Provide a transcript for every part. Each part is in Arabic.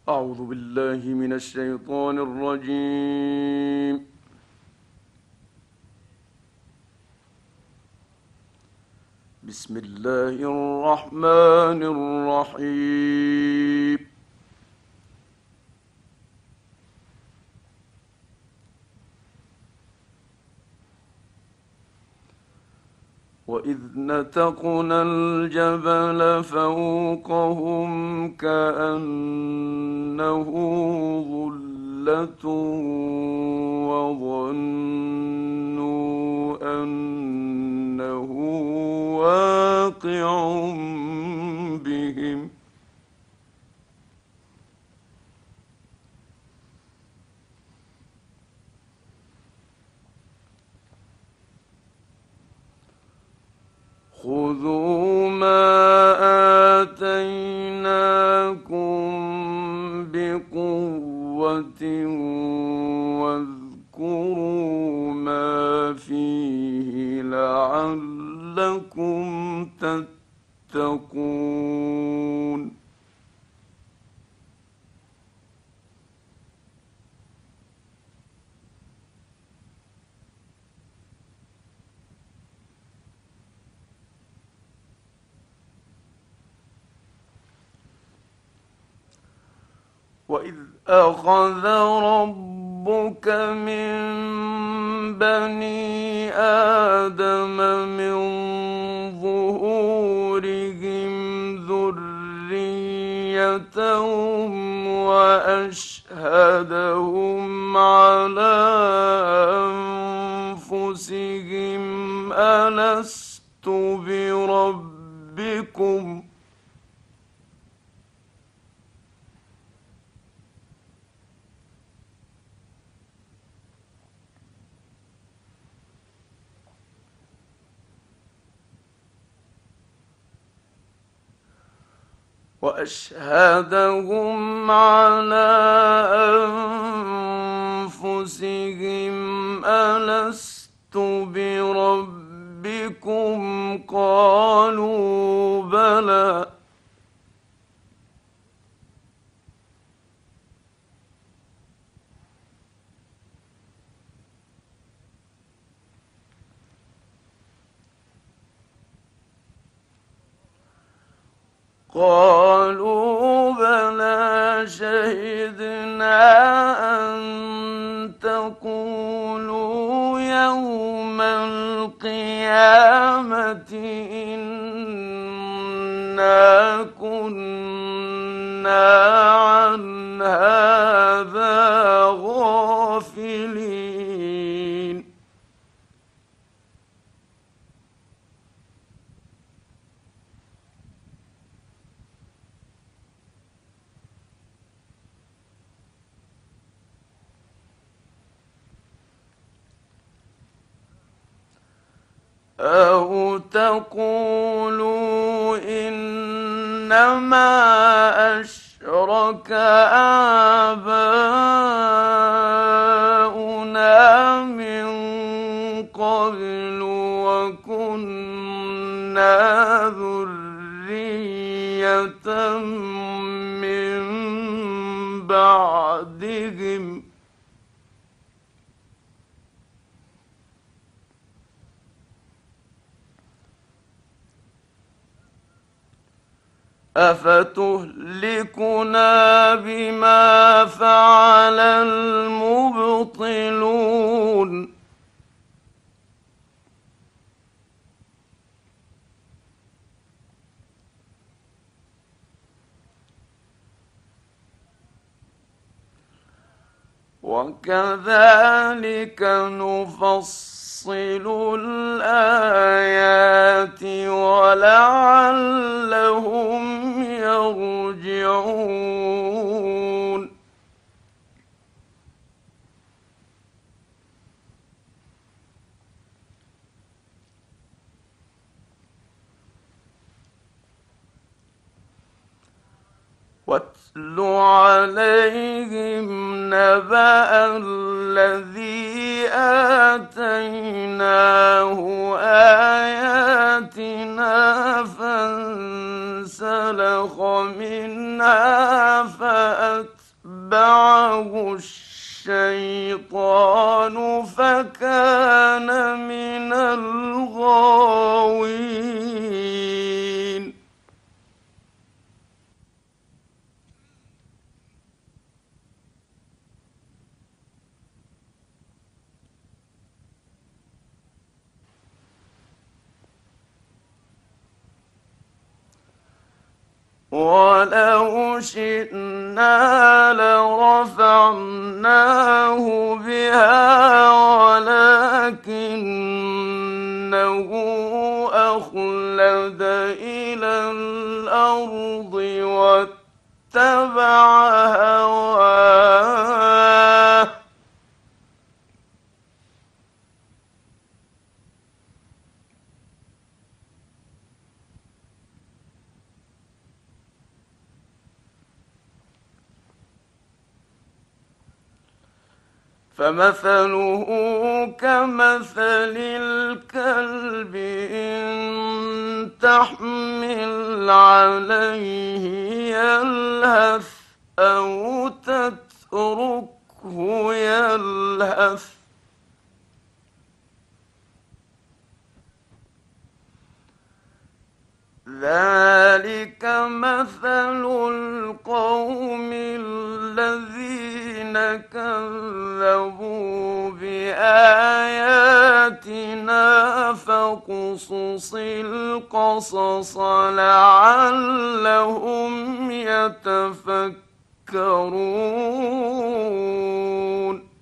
أعوذ بالله من الشيطان الرجيم. بسم الله الرحمن الرحيم. وإذ نتقنا الجبل فوقهم كأنه ظلة وظنوا أنه واقع بهم خذوا ما آتيناكم بقوة واذكروا ما فيه لعلكم تتقون. وإذ أخذ ربك من بني آدم من ظهورهم ذريتهم وأشهدهم على أنفسهم ألست بربكم وأشهدهم على أنفسهم ألست بربكم قالوا بلى شهدنا أن تقولوا يوم القيامة إنا كنا عن هذا غافلين. أو تقولوا إنما أشرك آباؤنا من قبل وكنا ذرية من بعدهم أفتهلكنا بما فعل المبطلون. وكذلك نفصل الآيات ولعلهم يرجعون. واتل عليهم نبأ الذي آتيناه آياتنا فانسلخ منها فأتبعه فأتبعه الشيطان فكان من الغاوين. ولو شئنا لرفعناه بها ولكنه أخلد إلى الأرض واتبع هواه فمثله كمثل الكلب إن تحمل عليه يلهث أو تتركه يلهث ذلك مثل القوم الذين كذبوا بآياتنا فاقصص القصص لعلهم يتفكرون.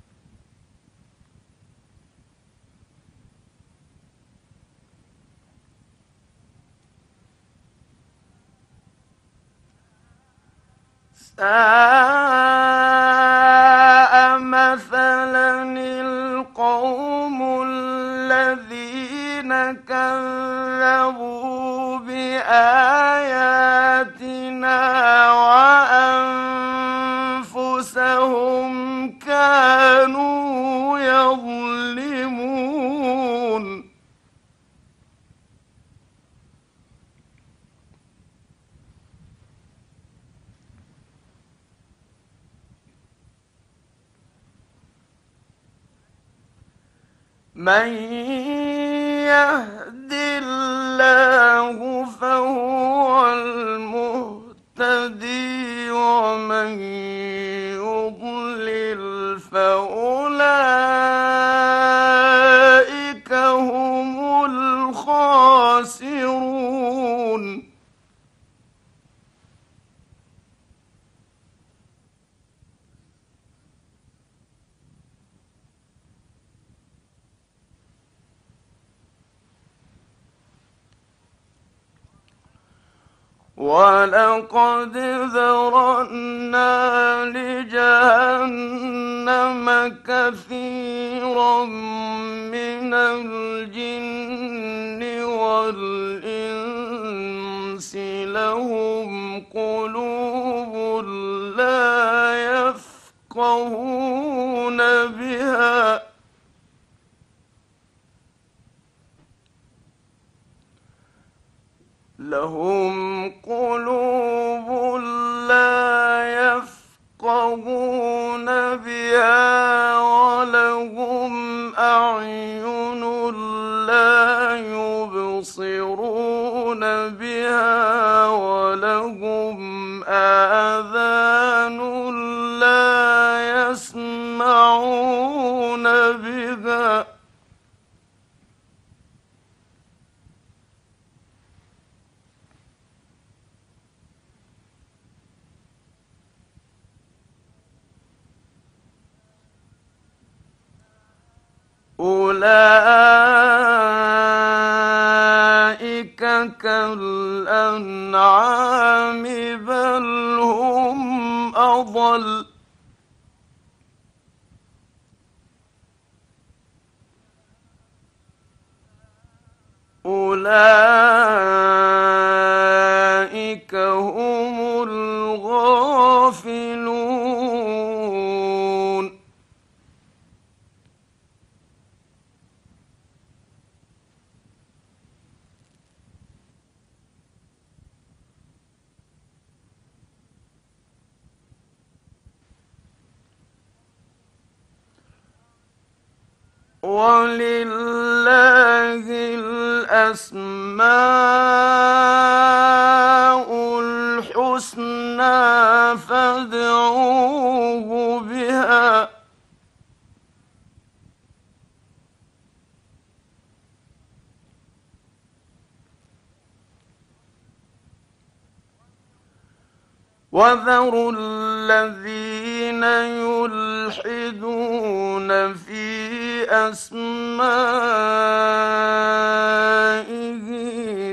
ساء مثلا القوم الذين كذبوا بآياتنا وأنفسهم كانوا يظلمون. من يهد الله فهو المهتدي ومن يضلل فأولئك هم الخاسرون. ولقد ذرأنا لجهنم كثيرا من الجن والإنس لهم قلوب لا يفقهون بها لهم قلوب لا يفقهون بها ولهم أعين لا يبصرون بها ولهم آذان لا يسمعون بها أولئك كالأنعام بل هم أضل أولئك هم الغافلون. ولله الأسماء الحسنى فادعوه بها وذروا الذين يلحدون في أسمائه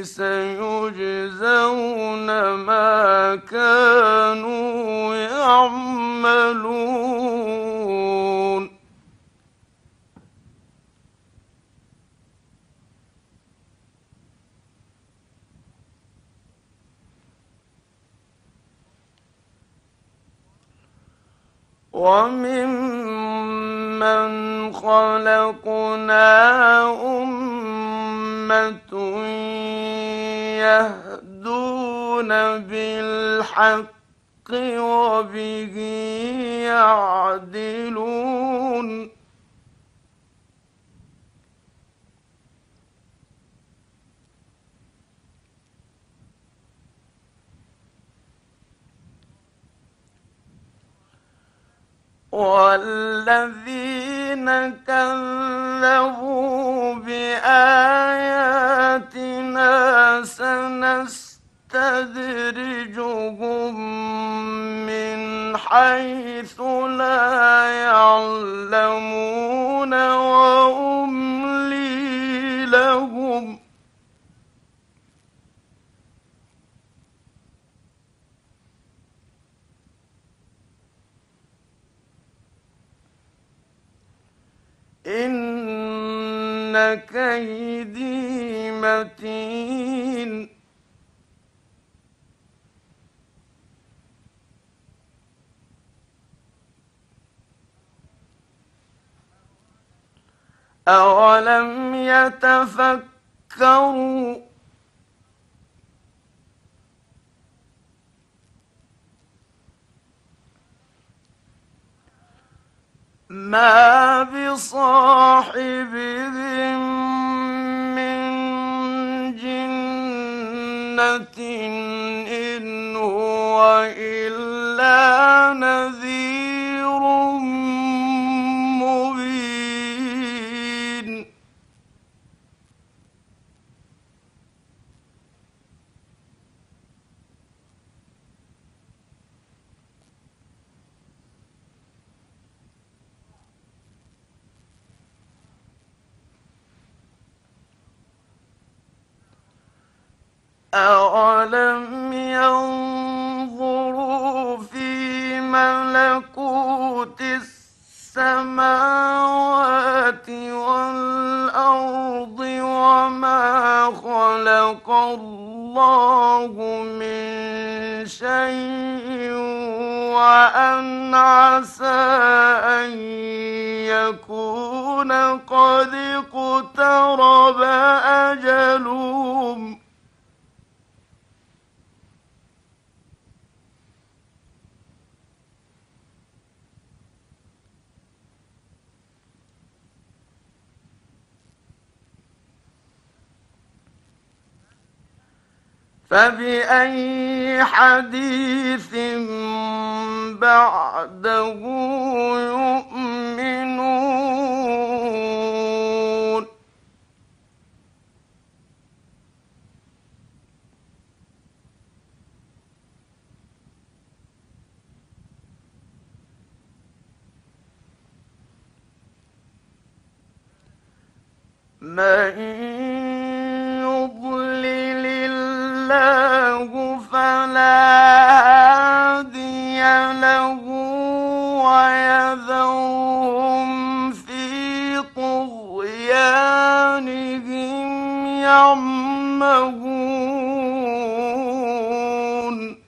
سيجزون ما كانوا يعملون وممن خلقنا أمة يهدون بالحق وبه يعدلون والذين كذبوا بآياتنا سنستدرجهم من حيث لا يعلمون وأملي لهم إن كيدي متين أولم يتفكروا ما بصاحبهم من جنة إن هو إلا نذير مبين أولم ينظروا في ملكوت السماوات والأرض وما خلق الله من شيء وأن عسى أن يكون قد اقترب أجلهم فبأي حديث بعده يؤمنون من يضلل الله فلا هادي له ويذرهم في طغيانهم يعمهون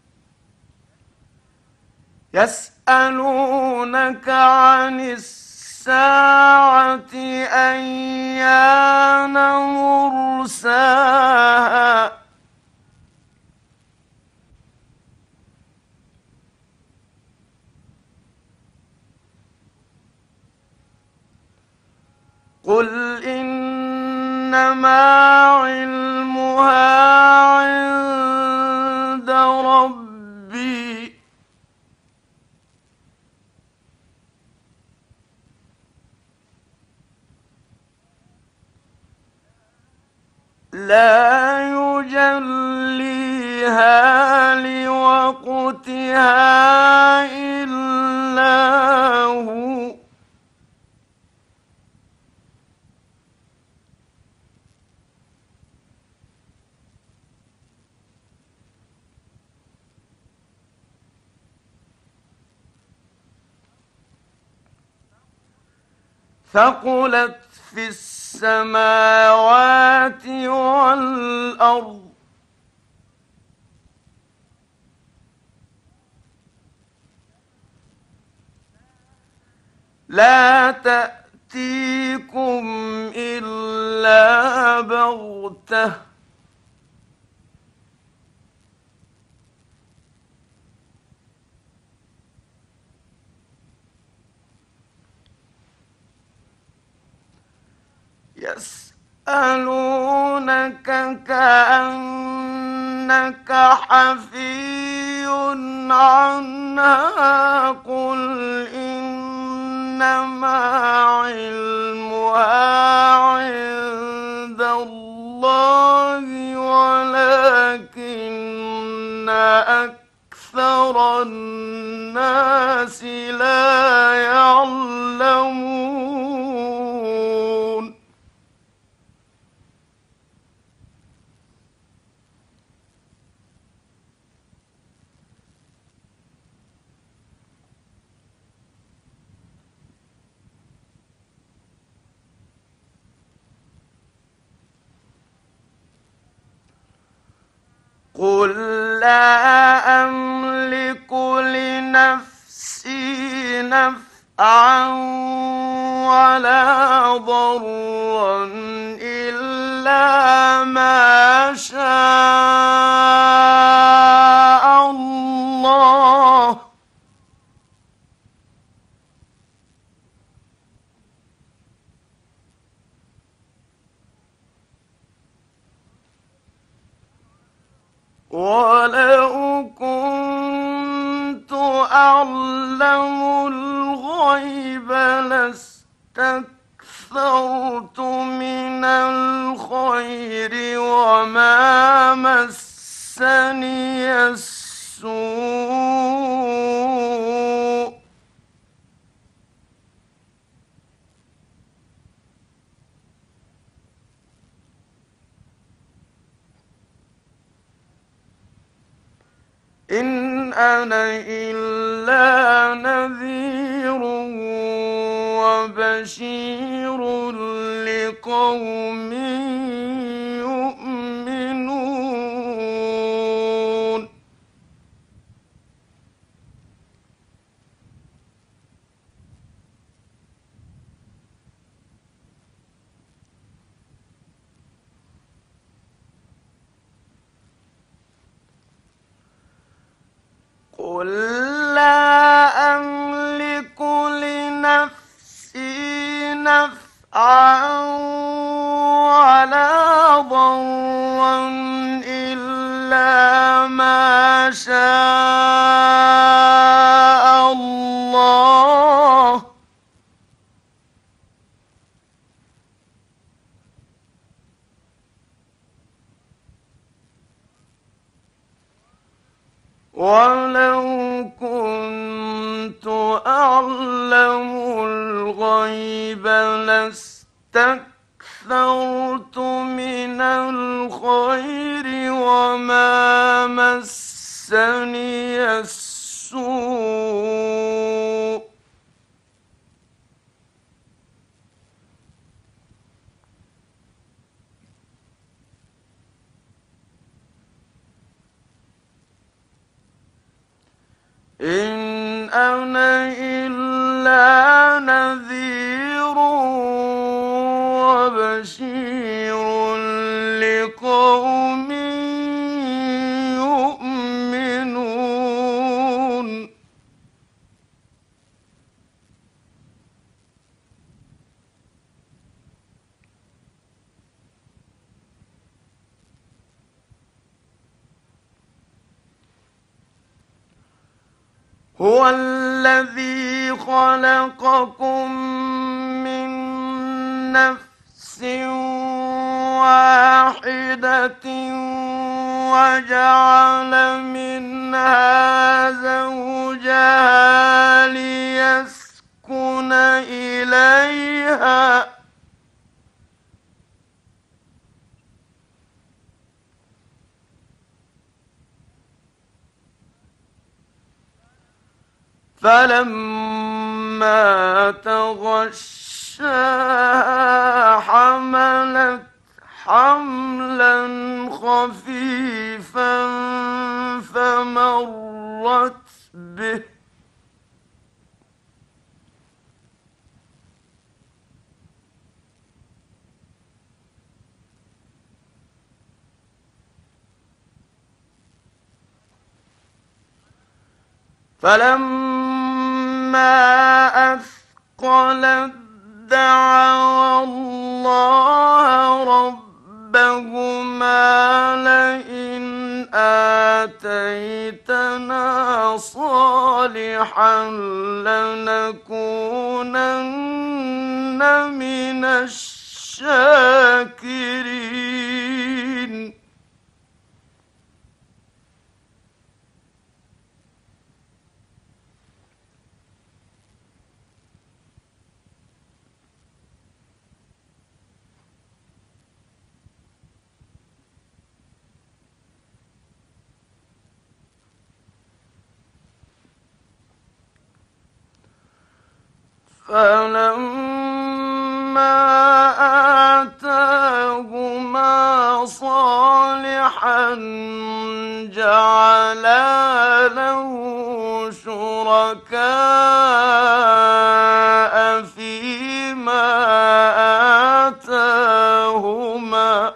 يسألونك عن الساعة الساعة أيان مرساها قل إنما علمها عند ربي لا يجليها لوقتها إلا هو ثقلت في السماوات والأرض لا تأتيكم إلا بغتة يسألونك كأنك حفي عنها قل إنما علمها عند الله ولكن أكثر الناس لا يعلمون قل لا أملك لنفسي نفعا ولا ضرا إلا ما شاء الله ولو كنت أعلم الغيب لاستكثرت من الخير وما مسني السوء إن أنا إلا نذير وبشير لقوم يؤمنون قل لا أملك لنفسي نفعا ولا ضرا إلا ما شاء الله ولو كنت أعلم الغيب لاستكثرت من الخير وما مسني السوء إن أنا إلا نذير بشير لقوم يؤمنون هو الذي خلقكم من نفس واحدة وجعل منها زوجها ليسكن إليها فلما تغشاها حملت حملا خفيفا فمرت به فلما أثقلت دعوا الله ربهما لئن آتيتنا صالحا لنكونن من الشاكرين فلما آتاهما صالحا جعلا له شركاء فيما آتاهما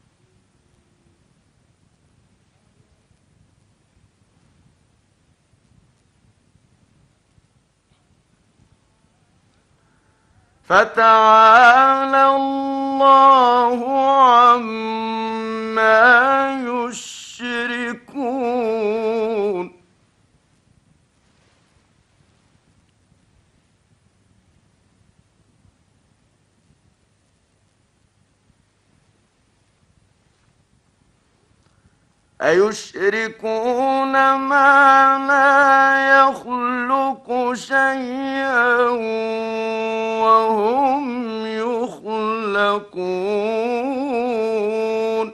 فتعالى الله عما يشركون أيشركون ما لا يخلق شيئا وهم يخلقون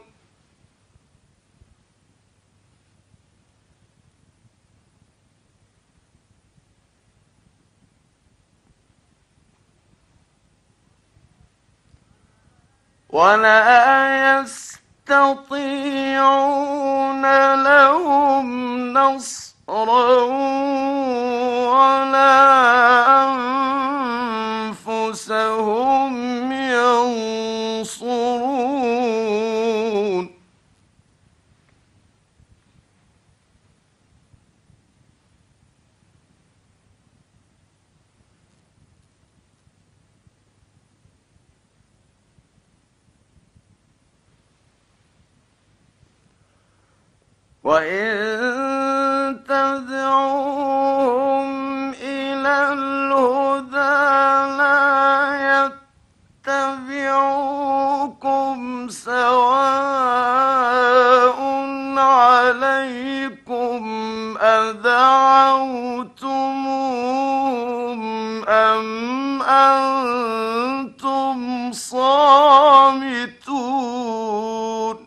ولا يستطيعون لهم نصرا ولا أنفسهم ينصرون وإن تدعوهم إلى الهدى لا يتبعوكم سواء عليكم أدعوتموهم أم أنتم صامتون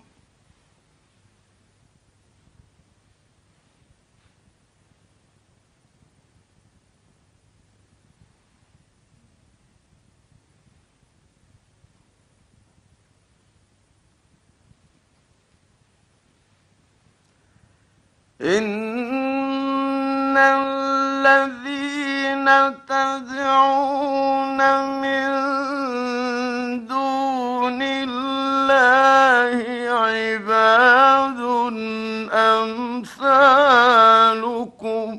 إن الذين تدعون من دون أمثالكم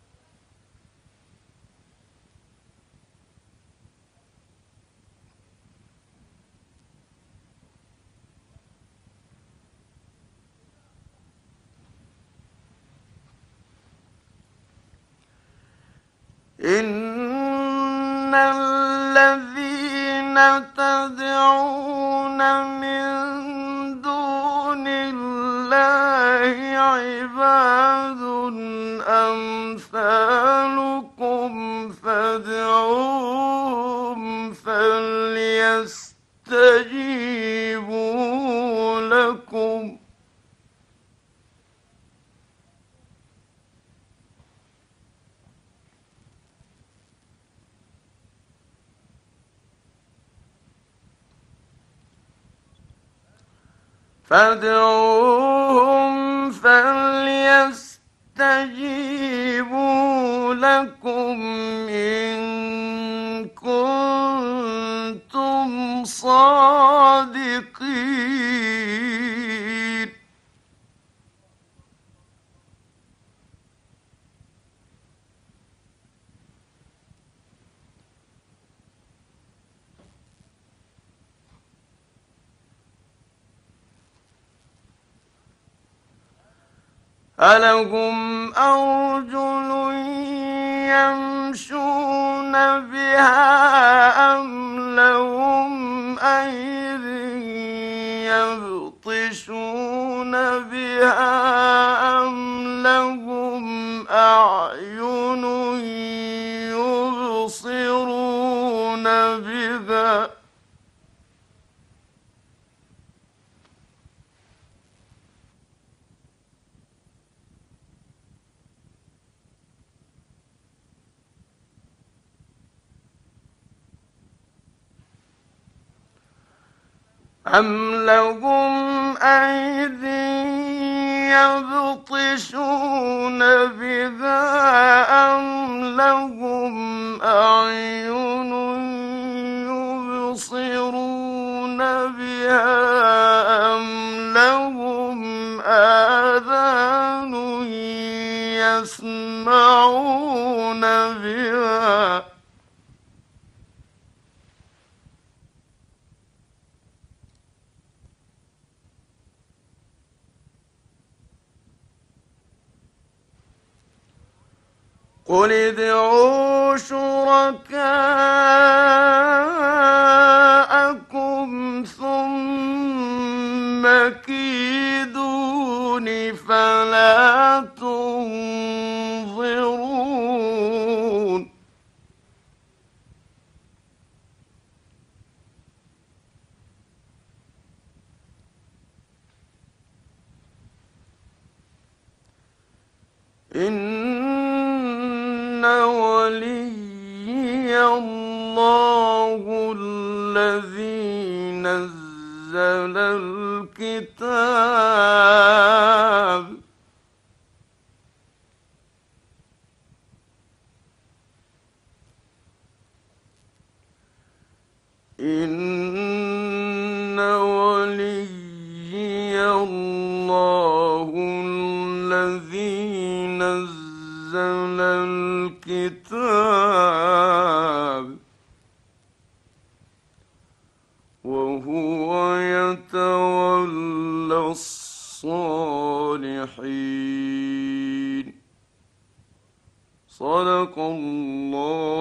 إن الذين تدعون من دون الله عباد أمثالكم فادعوهم فليستجيبوا لكم إن كنتم صادقين ألهم أرجل يمشون بها أم لهم أيد يبطشون بها أم لهم أعين يبصرون بها أم لهم أيد يبطشون بها أم لهم أعين يبصرون بها أم لهم آذان يسمعون بها قل ادعوا شركاءكم ثم كيدون فلا تنظرون إن وليي الله الذي نزل الكتاب إن وليي الله الذي نزل الكتاب وهو يتولى الصالحين صدق الله